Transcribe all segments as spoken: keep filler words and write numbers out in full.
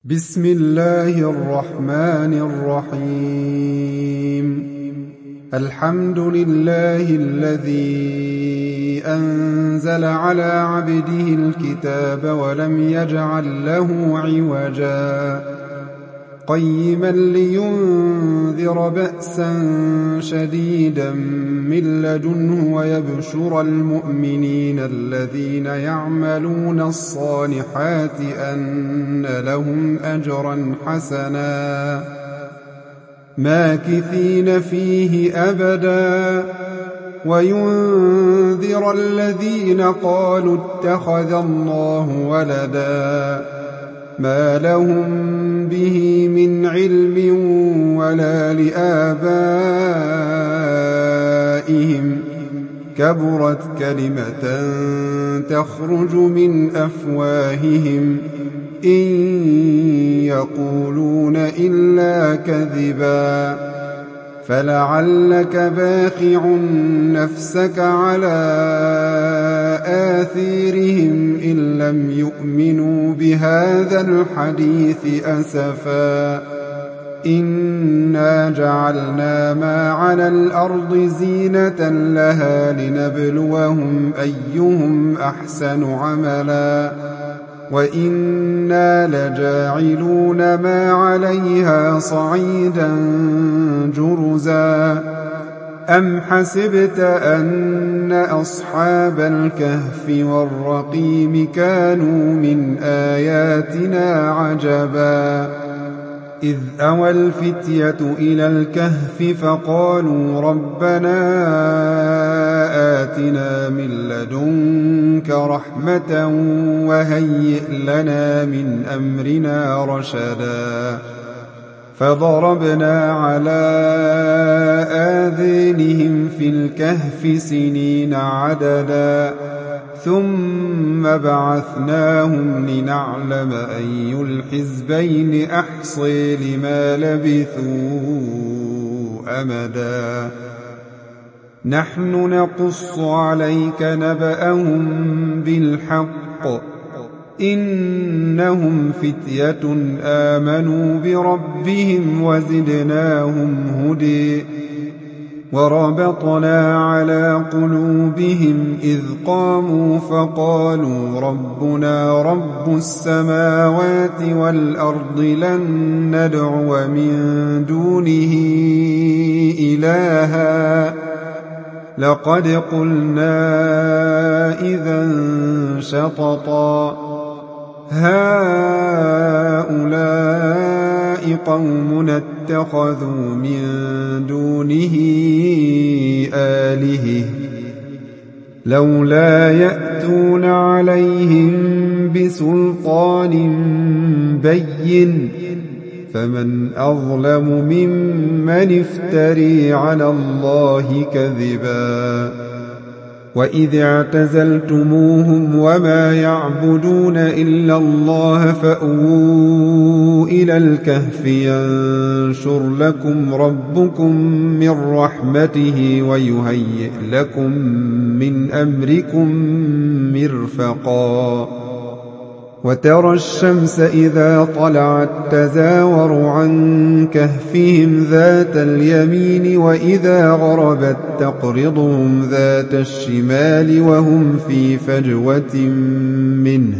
بسم الله الرحمن الرحيم. الحمد لله الذي أنزل على عبده الكتاب ولم يجعل له عوجا قيما لينذر بأسا شديدا من لدنه ويبشر المؤمنين الذين يعملون الصالحات أن لهم أجرا حسنا ماكثين فيه أبدا وينذر الذين قالوا اتخذ الله ولدا ما لهم به من علم ولا لآبائهم كبرت كلمة تخرج من أفواههم إن يقولون إلا كذبا فلعلك باخع نفسك على آثيرهم إن لم يؤمنوا بهذا الحديث أسفا إنا جعلنا ما على الأرض زينة لها لنبلوهم أيهم أحسن عملا وإنا لجاعلون ما عليها صعيدا جرزا أم حسبت أن أصحاب الكهف والرقيم كانوا من آياتنا عجبا إذ أوى الفتية إلى الكهف فقالوا ربنا آتنا من لدنك رحمة وهيئ لنا من أمرنا رشدا فضربنا على آذانهم في الكهف سنين عددا ثم بعثناهم لنعلم أي الحزبين أحصي لما لبثوا أمدا نحن نقص عليك نبأهم بالحق إنهم فتية آمنوا بربهم وزدناهم هدى وربطنا على قلوبهم إذ قاموا فقالوا ربنا رب السماوات والأرض لن ندعو من دونه إلها لقد قلنا إذا شططا هؤلاء قومنا اتخذوا من دونه آلهة لولا يأتون عليهم بسلطان بين فمن أظلم ممن افتري على الله كذبا وإذ اعتزلتموهم وما يعبدون إلا الله فأووا إلى الكهف ينشر لكم ربكم من رحمته ويهيئ لكم من أمركم مرفقا وترى الشمس إذا طلعت تزاور عن كهفهم ذات اليمين وإذا غربت تقرضهم ذات الشمال وهم في فجوة منه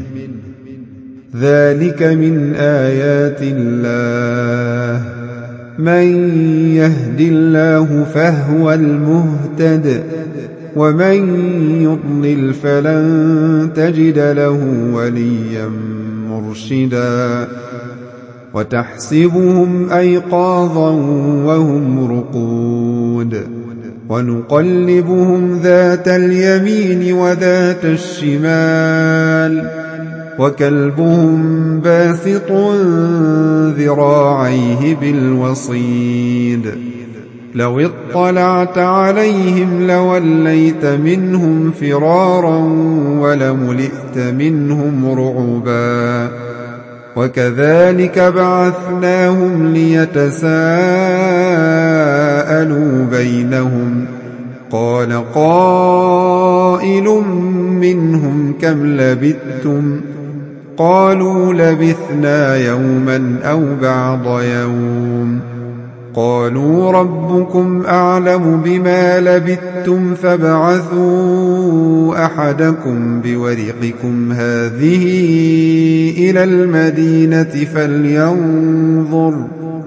ذلك من آيات الله من يهد الله فهو المهتد ومن يضلل فلن تجد له وليا مرشدا وتحسبهم أيقاظا وهم رقود ونقلبهم ذات اليمين وذات الشمال وكلبهم باسط ذراعيه بالوصيد لو اطلعت عليهم لوليت منهم فرارا ولملئت منهم رعبا وكذلك بعثناهم ليتساءلوا بينهم قال قائل منهم كم لبثتم قالوا لبثنا يوما أو بعض يوم قالوا ربكم أعلم بما لبثتم فابعثوا أحدكم بورقكم هذه إلى المدينة فلينظر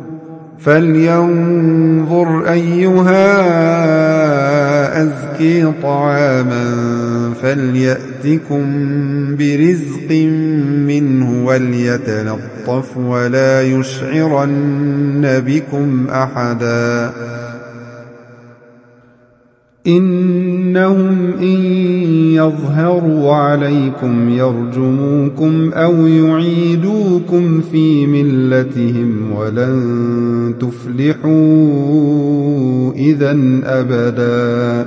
فلينظر أيها أزكي طعاما فليأتكم برزق منه وليتلطف ولا يشعرن بكم أحدا إنهم إن يظهروا عليكم يرجموكم أو يعيدوكم في ملتهم ولن تفلحوا إذن أبدا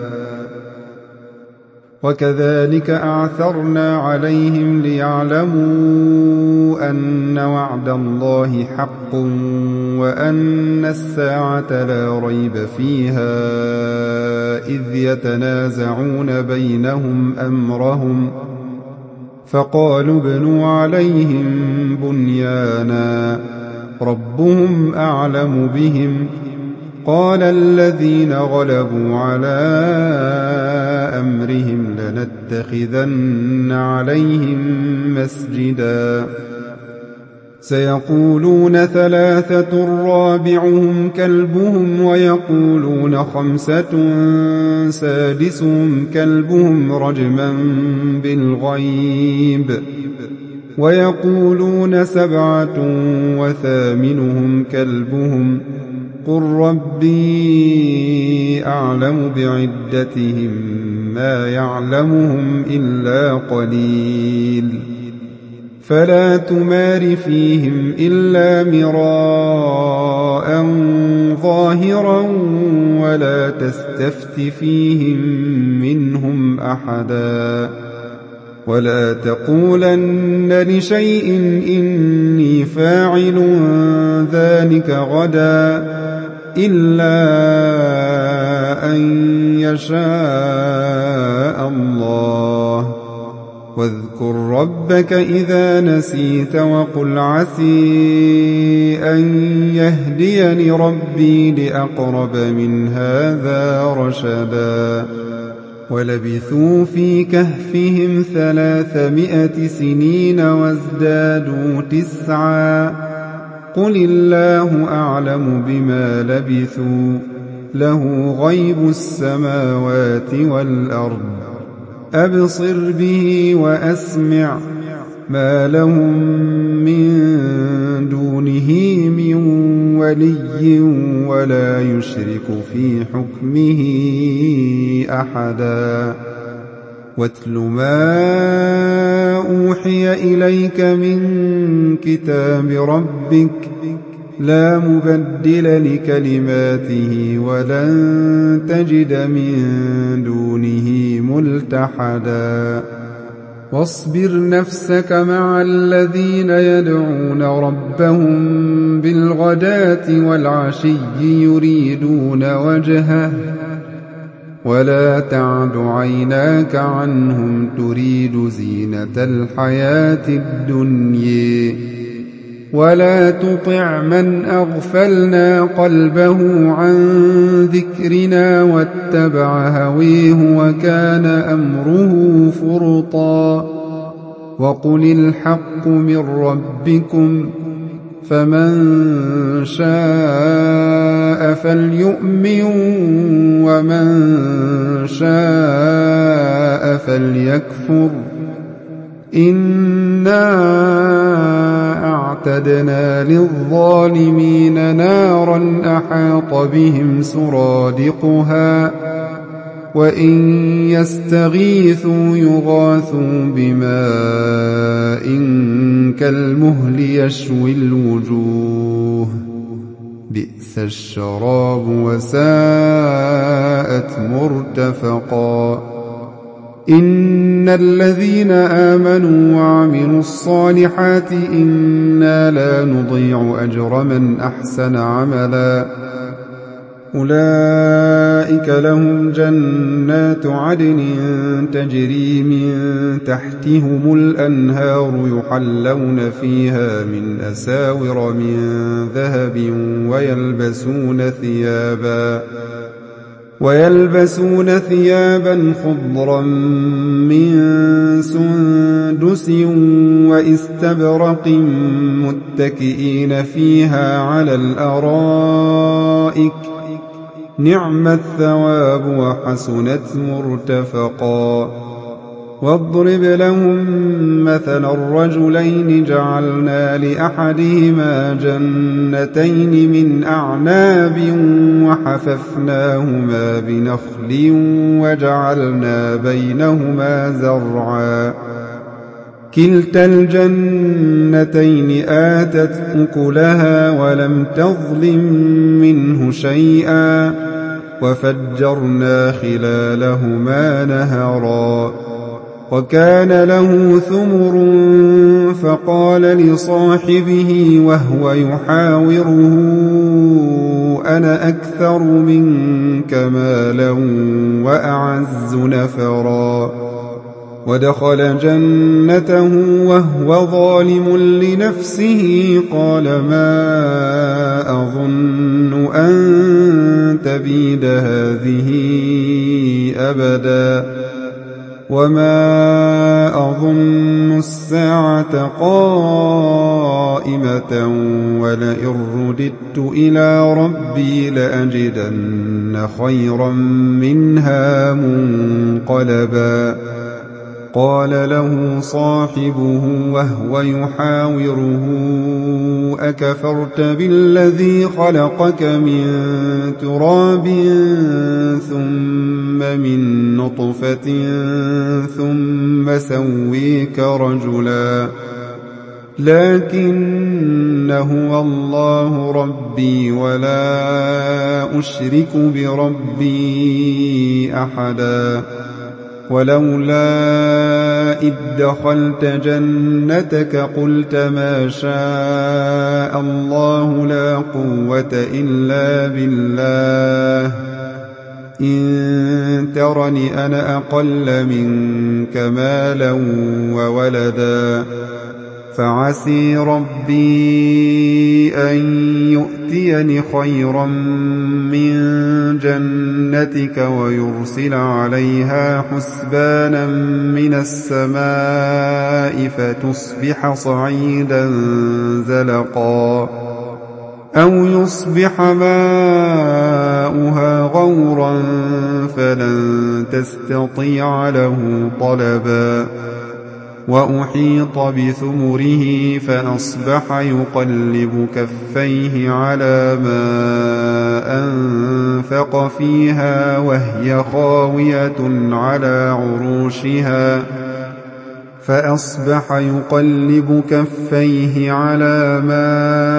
وكذلك أعثرنا عليهم ليعلموا أن وعد الله حق وأن الساعة لا ريب فيها إذ يتنازعون بينهم أمرهم فقالوا ابنوا عليهم بنيانا ربهم أعلم بهم قال الذين غلبوا على أمرهم لنتخذن عليهم مسجدا سيقولون ثلاثة رابعهم كلبهم ويقولون خمسة سادسهم كلبهم رجما بالغيب ويقولون سبعة وثامنهم كلبهم قل ربي أعلم بعدتهم ما يعلمهم إلا قليل فلا تمار فيهم إلا مراء ظاهرا ولا تستفت فيهم منهم أحدا ولا تقولن لشيء إني فاعل ذلك غدا إلا أن يشاء الله واذكر ربك إذا نسيت وقل عسي أن يهديني ربي لأقرب من هذا رشدا ولبثوا في كهفهم ثلاثمائة سنين وازدادوا تسعا قل الله أعلم بما لبثوا له غيب السماوات والأرض أبصر به وأسمع ما لهم من دونه من ولي ولا يشرك في حكمه أحدا واتل ما أوحي إليك من كتاب ربك لا مبدل لكلماته ولن تجد من دونه ملتحدا واصبر نفسك مع الذين يدعون ربهم بالغداة والعشي يريدون وجهه ولا تعد عيناك عنهم تريد زينة الحياة الدنيا ولا تطع من أغفلنا قلبه عن ذكرنا واتبع هويه وكان أمره فرطا وقل الحق من ربكم فمن شاء فليؤمن ومن شاء فليكفر إنا أعتدنا للظالمين نارا أحاط بهم سرادقها وإن يستغيثوا يغاثوا بماء كالمهل يشوي الوجوه بئس الشراب وساءت مرتفقا إن الذين آمنوا وعملوا الصالحات إنا لا نضيع أجر من أحسن عملا أولئك لهم جنات عدن تجري من تحتهم الأنهار يحلون فيها من أساور من ذهب ويلبسون ثيابا ويلبسون ثيابا خضرا من سندس وإستبرق متكئين فيها على الأرائك نعم الثواب وحسنت مرتفقا واضرب لهم مثل الرجلين جعلنا لأحدهما جنتين من أعناب وحففناهما بنخل وجعلنا بينهما زرعا كلتا الجنتين آتت أكلها ولم تظلم منه شيئا وفجرنا خلالهما نهرا وكان له ثمر فقال لصاحبه وهو يحاوره أنا أكثر منك مالا وأعز نفرا ودخل جنته وهو ظالم لنفسه قال ما أظن أن تبيد هذه أبدا وما أظن الساعة قائمة ولئن رددت إلى ربي لأجدن خيرا منها منقلبا قال له صاحبه وهو يحاوره أكفرت بالذي خلقك من تراب ثم من نطفة ثم سويك رجلا لكن هو الله ربي ولا أشرك بربي أحدا ولولا إذ دخلت جنتك قلت ما شاء الله لا قوة إلا بالله إن ترني أنا أقل منك مالا وولدا فعسي ربي أن يؤتيني خيرا من جنتك ويرسل عليها حسبانا من السماء فتصبح صعيدا زلقا أو يصبح ماؤها غورا فلن تستطيع له طلبا وأحيط بثمره فأصبح يقلب كفيه على ما أنفق فيها وهي خاوية على عروشها فأصبح يقلب كفيه على ما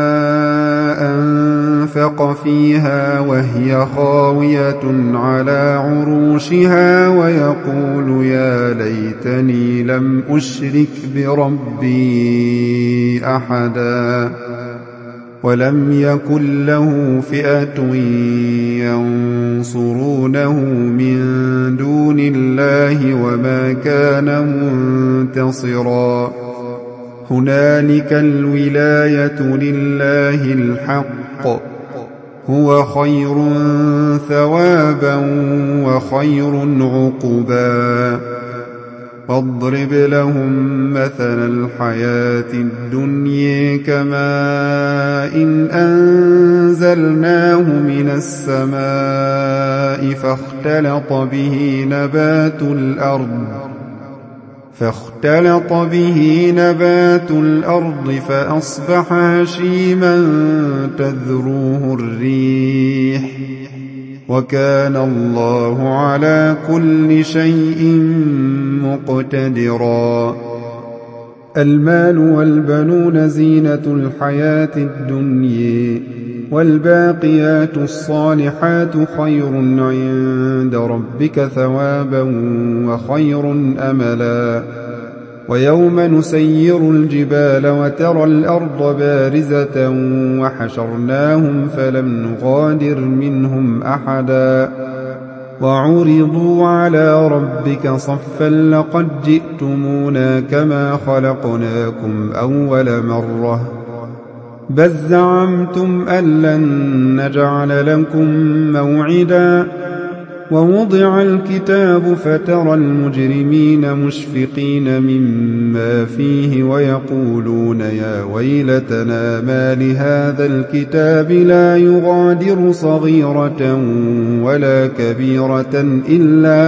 أنفق فيها وهي خاوية على عروشها ويقول يا ليتني لم أشرك بربي أحدا ولم يكن له فئة ينصرونه من دون الله وما كان منتصرا هنالك الولاية لله الحق هو خير ثوابا وخير عقبا واضرب لهم مثل الحياة الدنيا كماء إن أنزلناه من السماء فاختلط به نبات الأرض فاختلط به نبات الأرض فأصبح هشيما تذروه الريح وكان الله على كل شيء مقتدرا المال والبنون زينة الحياة الدنيا والباقيات الصالحات خير عند ربك ثوابا وخير أملا ويوم نسير الجبال وترى الأرض بارزة وحشرناهم فلم نغادر منهم أحدا وعرضوا على ربك صفا لقد جئتمونا كما خلقناكم أول مرة بل زعمتم أن لن نجعل لكم موعدا ووضع الكتاب فترى المجرمين مشفقين مما فيه ويقولون يا ويلتنا ما لهذا الكتاب لا يغادر صغيرة ولا كبيرة إلا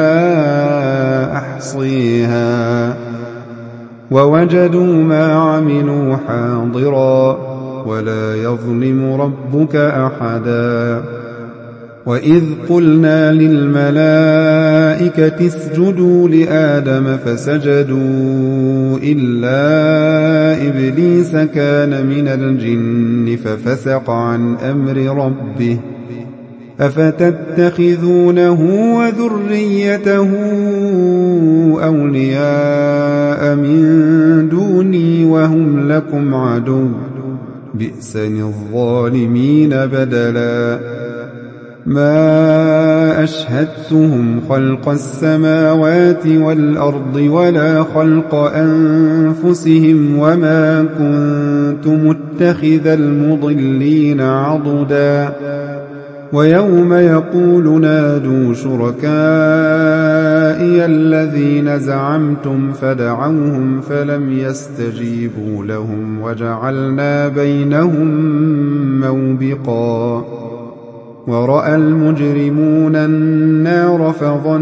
أحصيها ووجدوا ما عملوا حاضرا ولا يظلم ربك أحدا وإذ قلنا للملائكة اسجدوا لآدم فسجدوا إلا إبليس كان من الجن ففسق عن أمر ربه أفتتخذونه وذريته أولياء من دوني وهم لكم عدو بئس للظالمين بدلا ما أشهدتهم خلق السماوات والأرض ولا خلق أنفسهم وما كنت متخذ المضلين عضدا ويوم يقول نادوا شركائي الذين زعمتم فدعوهم فلم يستجيبوا لهم وجعلنا بينهم موبقا ورأى المجرمون النار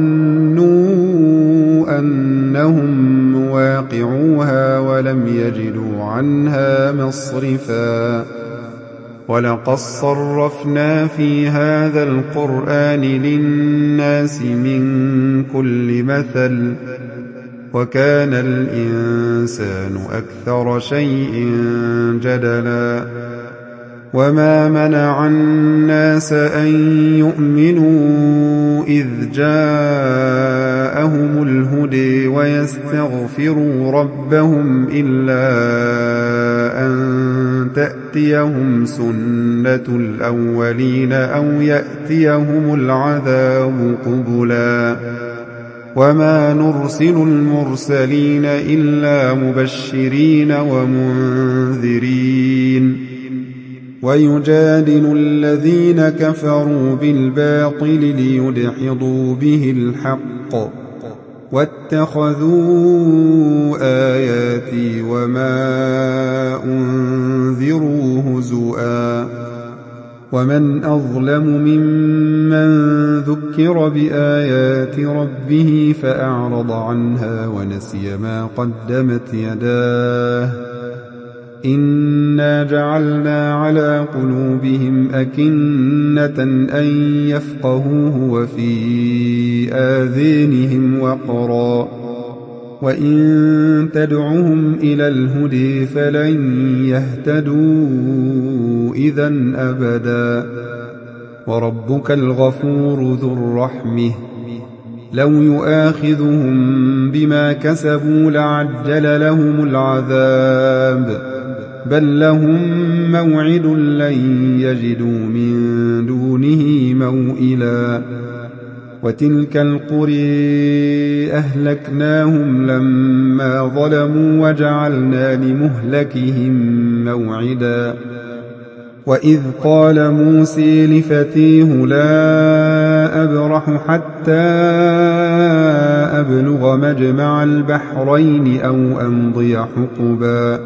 فظنوا أنهم مواقعوها ولم يجدوا عنها مصرفا ولقد صرفنا في هذا القرآن للناس من كل مثل وكان الإنسان أكثر شيء جدلا وما منع الناس أن يؤمنوا إذ جاءهم الهدى ويستغفروا ربهم إلا أن تأتيهم سنة الأولين أو يأتيهم العذاب قبلا وما نرسل المرسلين إلا مبشرين ومنذرين ويجادل الذين كفروا بالباطل ليدحضوا به الحق واتخذوا آياتي وما أنذروا هزؤا ومن أظلم ممن ذكر بآيات ربه فأعرض عنها ونسي ما قدمت يداه إنا جعلنا على قلوبهم أكنة أن يفقهوه وفي آذانهم وقرا وإن تدعهم إلى الهدى فلن يهتدوا إذن أبدا وربك الغفور ذو الرحمة لو يؤاخذهم بما كسبوا لعجل لهم العذاب بل لهم موعد لن يجدوا من دونه موئلا وتلك القرى أهلكناهم لما ظلموا وجعلنا لمهلكهم موعدا وإذ قال موسى لفتيه لا أبرح حتى أبلغ مجمع البحرين أو أمضي حقبا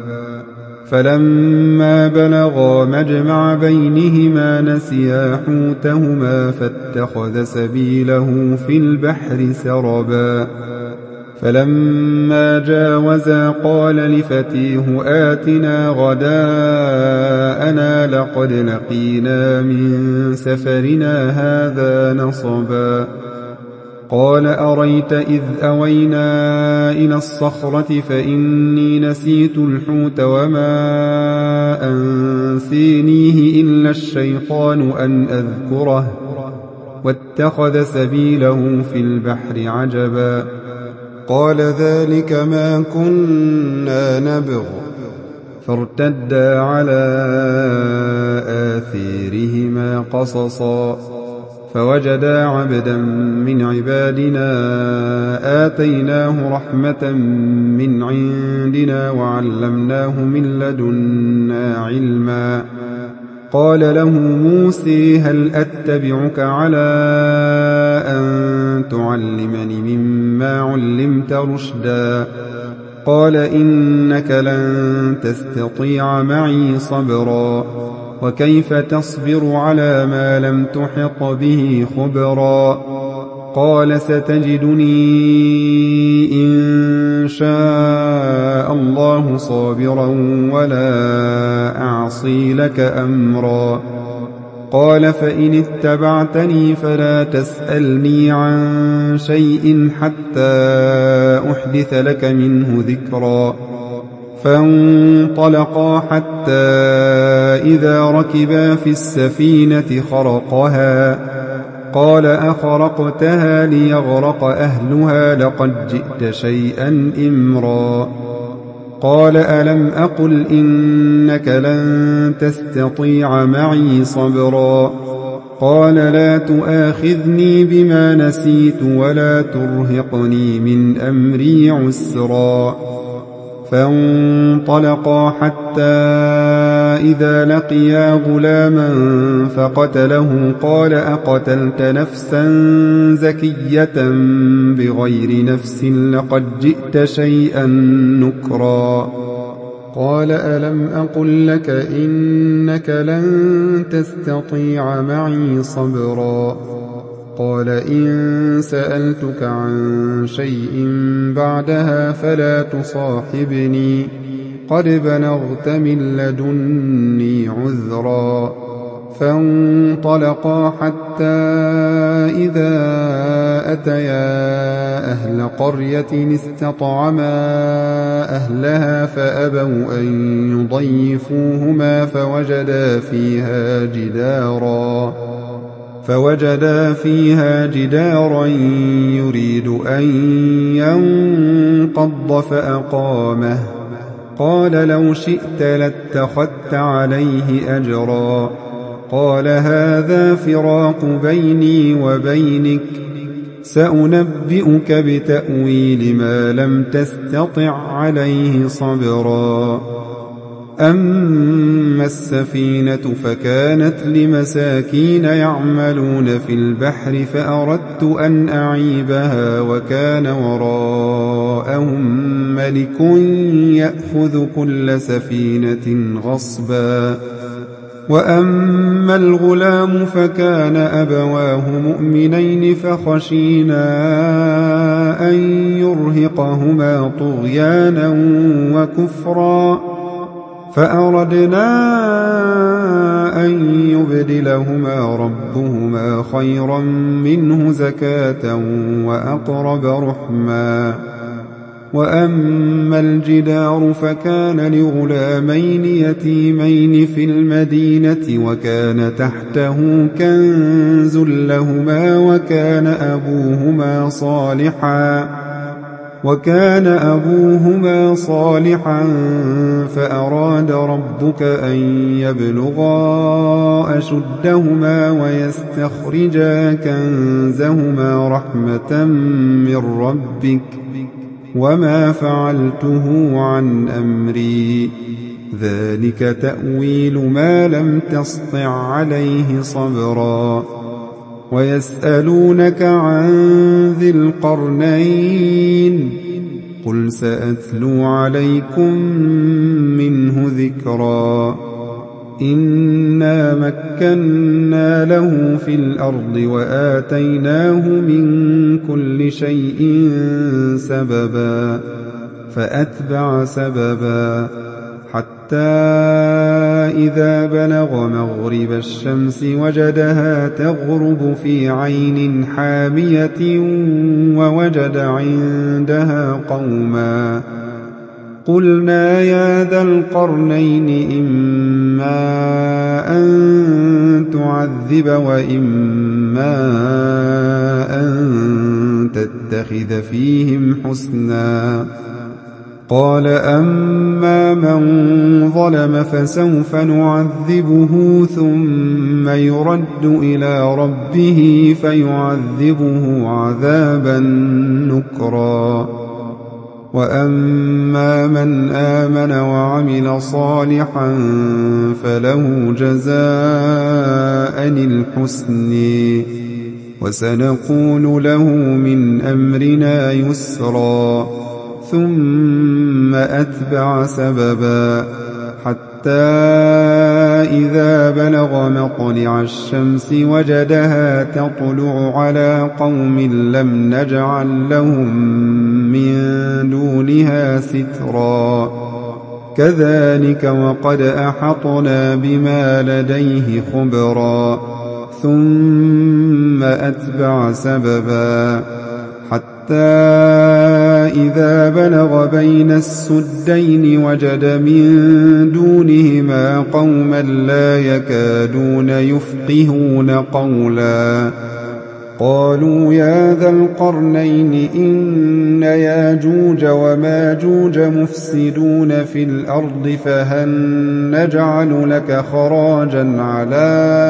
فلما بلغا مجمع بينهما نسيا حوتهما فاتخذ سبيله في البحر سربا فلما جاوزا قال لفتيه آتنا غداءنا لقد لقينا من سفرنا هذا نصبا قال أريت إذ أوينا إلى الصخرة فإني نسيت الحوت وما أنسينيه إلا الشيطان أن أذكره واتخذ سبيله في البحر عجبا قال ذلك ما كنا نبغ فارتدا على آثيرهما قصصا فوجدا عبدا من عبادنا آتيناه رحمة من عندنا وعلمناه من لدنا علما قال له موسى هل أتبعك على أن تعلمني مما علمت رشدا قال إنك لن تستطيع معي صبرا وكيف تصبر على ما لم تحط به خبرا قال ستجدني إن شاء الله صابرا ولا أعصي لك أمرا قال فإن اتبعتني فلا تسألني عن شيء حتى أحدث لك منه ذكرا فانطلقا حتى إذا ركبا في السفينة خرقها قال أخرقتها ليغرق أهلها لقد جئت شيئا إمرا قال ألم أقل إنك لن تستطيع معي صبرا قال لا تؤاخذني بما نسيت ولا ترهقني من أمري عسرا فانطلقا حتى إذا لقيا غلاما فقتله قال أقتلت نفسا زكية بغير نفس لقد جئت شيئا نكرا قال ألم أقل لك إنك لن تستطيع معي صبرا قال إن سألتك عن شيء بعدها فلا تصاحبني قد بلغت من لدني عذرا فانطلقا حتى إذا أتيا أهل قرية استطعما أهلها فأبوا أن يضيفوهما فوجدا فيها جدارا فوجدا فيها جدارا يريد أن ينقض فأقامه قال لو شئت لاتخذت عليه أجرا قال هذا فراق بيني وبينك سأنبئك بتأويل ما لم تستطع عليه صبرا أما السفينة فكانت لمساكين يعملون في البحر فأردت أن أعيبها وكان وراءهم ملك يأخذ كل سفينة غصبا وأما الغلام فكان أبواه مؤمنين فخشينا أن يرهقهما طغيانا وكفرا فأردنا أن يبدلهما ربهما خيرا منه زكاة وأقرب رحما وأما الجدار فكان لغلامين يتيمين في المدينة وكان تحته كنز لهما وكان أبوهما صالحا وكان أبوهما صالحا فأراد ربك أن يبلغا أشدهما ويستخرجا كنزهما رحمة من ربك وما فعلته عن أمري ذلك تأويل ما لم تسطع عليه صبرا ويسألونك عن ذي القرنين قل سأتلو عليكم منه ذكرا إنا مكنا له في الأرض وآتيناه من كل شيء سببا فأتبع سببا حتى إذا بلغ مغرب الشمس وجدها تغرب في عين حامية ووجد عندها قوما قلنا يا ذا القرنين إما أن تعذب وإما أن تتخذ فيهم حسنا. قال أما من ظلم فسوف نعذبه ثم يرد إلى ربه فيعذبه عذابا نكرا. وأما من آمن وعمل صالحا فله جزاء الحسن وسنقول له من أمرنا يسرا. ثم أتبع سببا حتى إذا بلغ مطلع الشمس وجدها تطلع على قوم لم نجعل لهم من دونها سترا. كذلك وقد أحطنا بما لديه خبرا. ثم أتبع سببا حتى إذا بلغ بين السدين وجد من دونهما قوما لا يكادون يفقهون قولا. قالوا يا ذا القرنين إن ياجوج وماجوج مفسدون في الأرض فهل نجعل لك خراجا على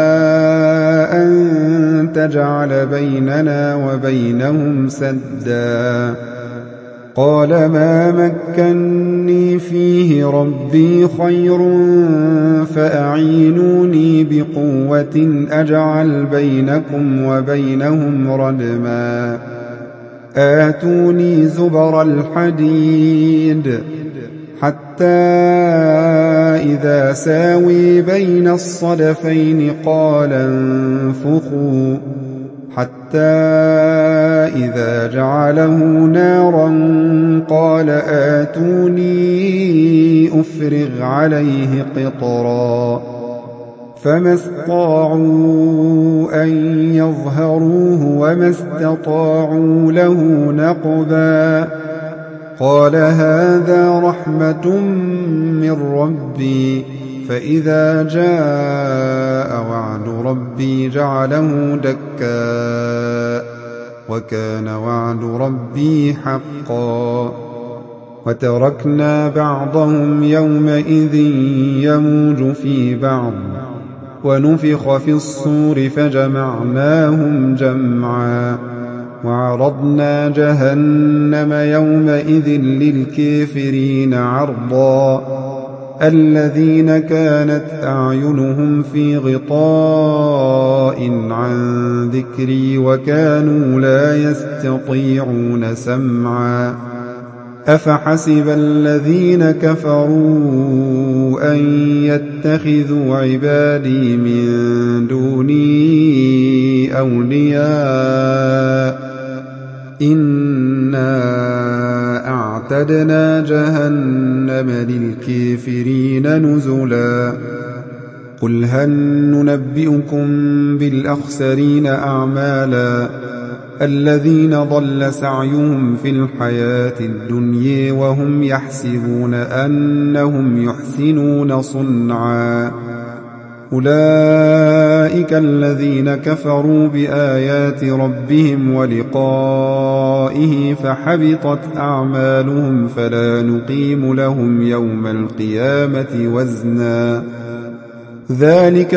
أن تجعل بيننا وبينهم سدا. قال ما مكني فيه ربي خير فأعينوني بقوة أجعل بينكم وبينهم ردما. آتوني زبر الحديد حتى إذا ساوي بين الصدفين قال انفخوا حتى إذا جعله نارا قال آتوني أفرغ عليه قطرا. فما استطاعوا أن يظهروه وما استطاعوا له نقبا. قال هذا رحمة من ربي فإذا جاء وعد ربي جعله دكا وكان وعد ربي حقا. وتركنا بعضهم يومئذ يموج في بعض ونفخ في الصور فجمعناهم جمعا. وعرضنا جهنم يومئذ للكافرين عرضا. الذين كانت أعينهم في غطاء عن ذكري وكانوا لا يستطيعون سمعا. أفحسب الذين كفروا أن يتخذوا عبادي من دوني أولياء إنا أعتدنا جهنم للكافرين نزلا. قل هل ننبئكم بالأخسرين أعمالا الذين ضل سعيهم في الحياة الدنيا وهم يحسبون أنهم يحسنون صنعا. أولئك الذين كفروا بآيات ربهم ولقائه فحبطت أعمالهم فلا نقيم لهم يوم القيامة وزنا. ذلك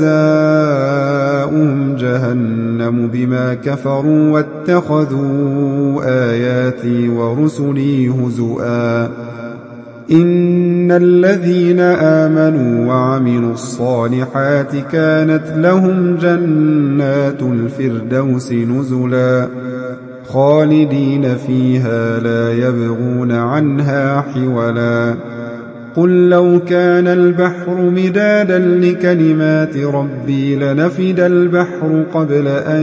جزاؤهم جهنم بما كفروا واتخذوا آياتي ورسلي هزؤا. إن الذين آمنوا وعملوا الصالحات كانت لهم جنات الفردوس نزلا خالدين فيها لا يبغون عنها حولا. قل لو كان البحر مدادا لكلمات ربي لنفد البحر قبل أن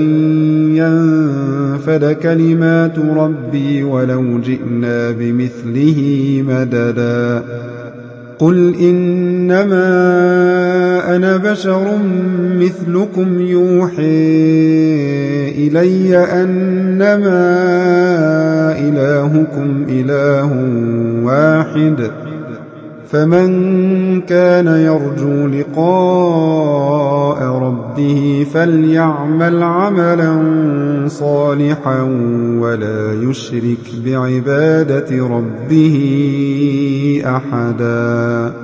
ينفد كلمات ربي ولو جئنا بمثله مددا. قل إنما أنا بشر مثلكم يوحي إلي أنما إلهكم إله واحد فمن كان يرجو لقاء ربه فليعمل عملا صالحا ولا يشرك بعبادة ربه أحدا